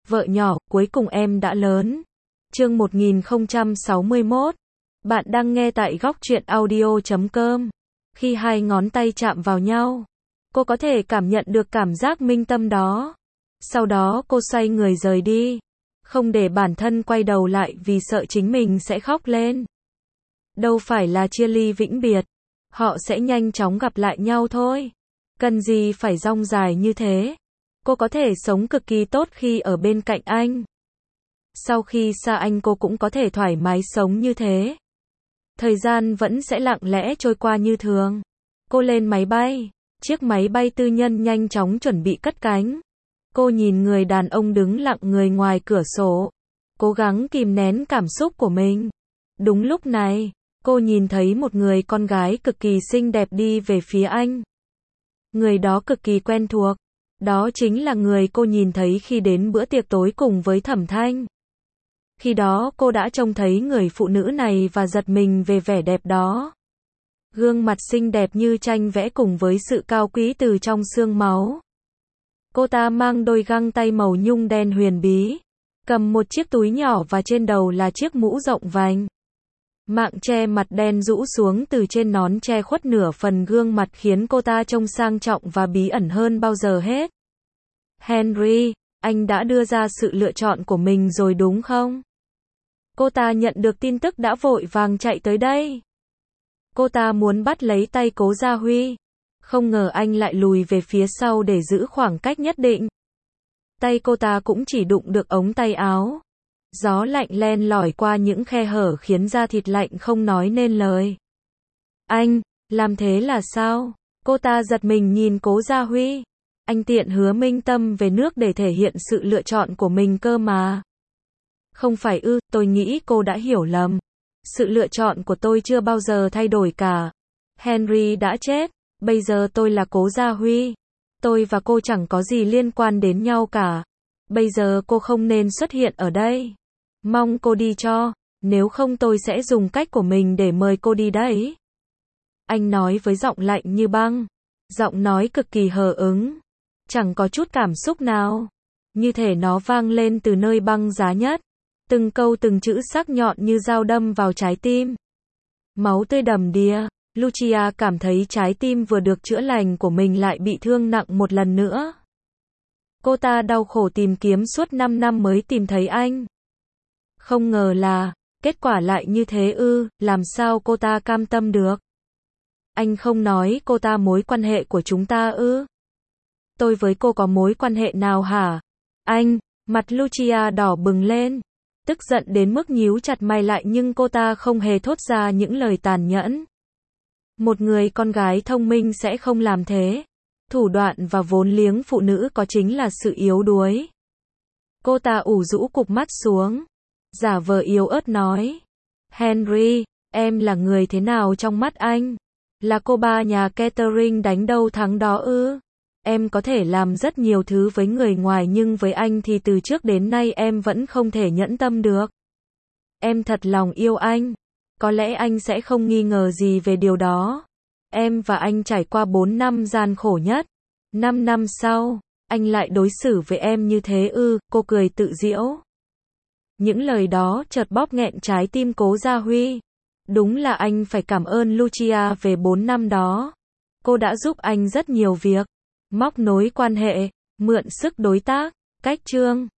Vợ nhỏ, cuối cùng em đã lớn. Chương 1061. Bạn đang nghe tại góc truyện audio.com. Khi hai ngón tay chạm vào nhau, cô có thể cảm nhận được cảm giác minh tâm đó. Sau đó cô xoay người rời đi, không để bản thân quay đầu lại vì sợ chính mình sẽ khóc lên. Đâu phải là chia ly vĩnh biệt, họ sẽ nhanh chóng gặp lại nhau thôi. Cần gì phải dong dài như thế. Cô có thể sống cực kỳ tốt khi ở bên cạnh anh. Sau khi xa anh cô cũng có thể thoải mái sống như thế. Thời gian vẫn sẽ lặng lẽ trôi qua như thường. Cô lên máy bay. Chiếc máy bay tư nhân nhanh chóng chuẩn bị cất cánh. Cô nhìn người đàn ông đứng lặng người ngoài cửa sổ, cố gắng kìm nén cảm xúc của mình. Đúng lúc này, cô nhìn thấy một người con gái cực kỳ xinh đẹp đi về phía anh. Người đó cực kỳ quen thuộc. Đó chính là người cô nhìn thấy khi đến bữa tiệc tối cùng với Thẩm Thanh. Khi đó cô đã trông thấy người phụ nữ này và giật mình về vẻ đẹp đó. Gương mặt xinh đẹp như tranh vẽ cùng với sự cao quý từ trong xương máu. Cô ta mang đôi găng tay màu nhung đen huyền bí, cầm một chiếc túi nhỏ và trên đầu là chiếc mũ rộng vành. Mạng che mặt đen rũ xuống từ trên nón che khuất nửa phần gương mặt khiến cô ta trông sang trọng và bí ẩn hơn bao giờ hết. Henry, anh đã đưa ra sự lựa chọn của mình rồi đúng không? Cô ta nhận được tin tức đã vội vàng chạy tới đây. Cô ta muốn bắt lấy tay Cố Gia Huy. Không ngờ anh lại lùi về phía sau để giữ khoảng cách nhất định. Tay cô ta cũng chỉ đụng được ống tay áo. Gió lạnh len lỏi qua những khe hở khiến da thịt lạnh không nói nên lời. Anh, làm thế là sao? Cô ta giật mình nhìn Cố Gia Huy. Anh tiện hứa minh tâm về nước để thể hiện sự lựa chọn của mình cơ mà. Không phải ư, tôi nghĩ cô đã hiểu lầm. Sự lựa chọn của tôi chưa bao giờ thay đổi cả. Henry đã chết, bây giờ tôi là Cố Gia Huy. Tôi và cô chẳng có gì liên quan đến nhau cả. Bây giờ cô không nên xuất hiện ở đây. Mong cô đi cho, nếu không tôi sẽ dùng cách của mình để mời cô đi đấy. Anh nói với giọng lạnh như băng. Giọng nói cực kỳ hờ hững. Chẳng có chút cảm xúc nào. Như thể nó vang lên từ nơi băng giá nhất. Từng câu từng chữ sắc nhọn như dao đâm vào trái tim. Máu tươi đầm đìa. Lucia cảm thấy trái tim vừa được chữa lành của mình lại bị thương nặng một lần nữa. Cô ta đau khổ tìm kiếm suốt 5 năm mới tìm thấy anh. Không ngờ là, kết quả lại như thế ư, làm sao cô ta cam tâm được? Anh không nói cô ta mối quan hệ của chúng ta ư? Tôi với cô có mối quan hệ nào hả? Anh, mặt Lucia đỏ bừng lên. Tức giận đến mức nhíu chặt mày lại nhưng cô ta không hề thốt ra những lời tàn nhẫn. Một người con gái thông minh sẽ không làm thế. Thủ đoạn và vốn liếng phụ nữ có chính là sự yếu đuối. Cô ta ủ rũ cụp mắt xuống. Giả vờ yếu ớt nói. Henry, em là người thế nào trong mắt anh? Là cô ba nhà catering đánh đâu thắng đó ư? Em có thể làm rất nhiều thứ với người ngoài nhưng với anh thì từ trước đến nay em vẫn không thể nhẫn tâm được. Em thật lòng yêu anh. Có lẽ anh sẽ không nghi ngờ gì về điều đó. Em và anh trải qua 4 năm gian khổ nhất. 5 năm sau, anh lại đối xử với em như thế ư? Cô cười tự giễu. Những lời đó chợt bóp nghẹn trái tim Cố Gia Huy. Đúng là anh phải cảm ơn Lucia về 4 năm đó. Cô đã giúp anh rất nhiều việc. Móc nối quan hệ, mượn sức đối tác, cách chương.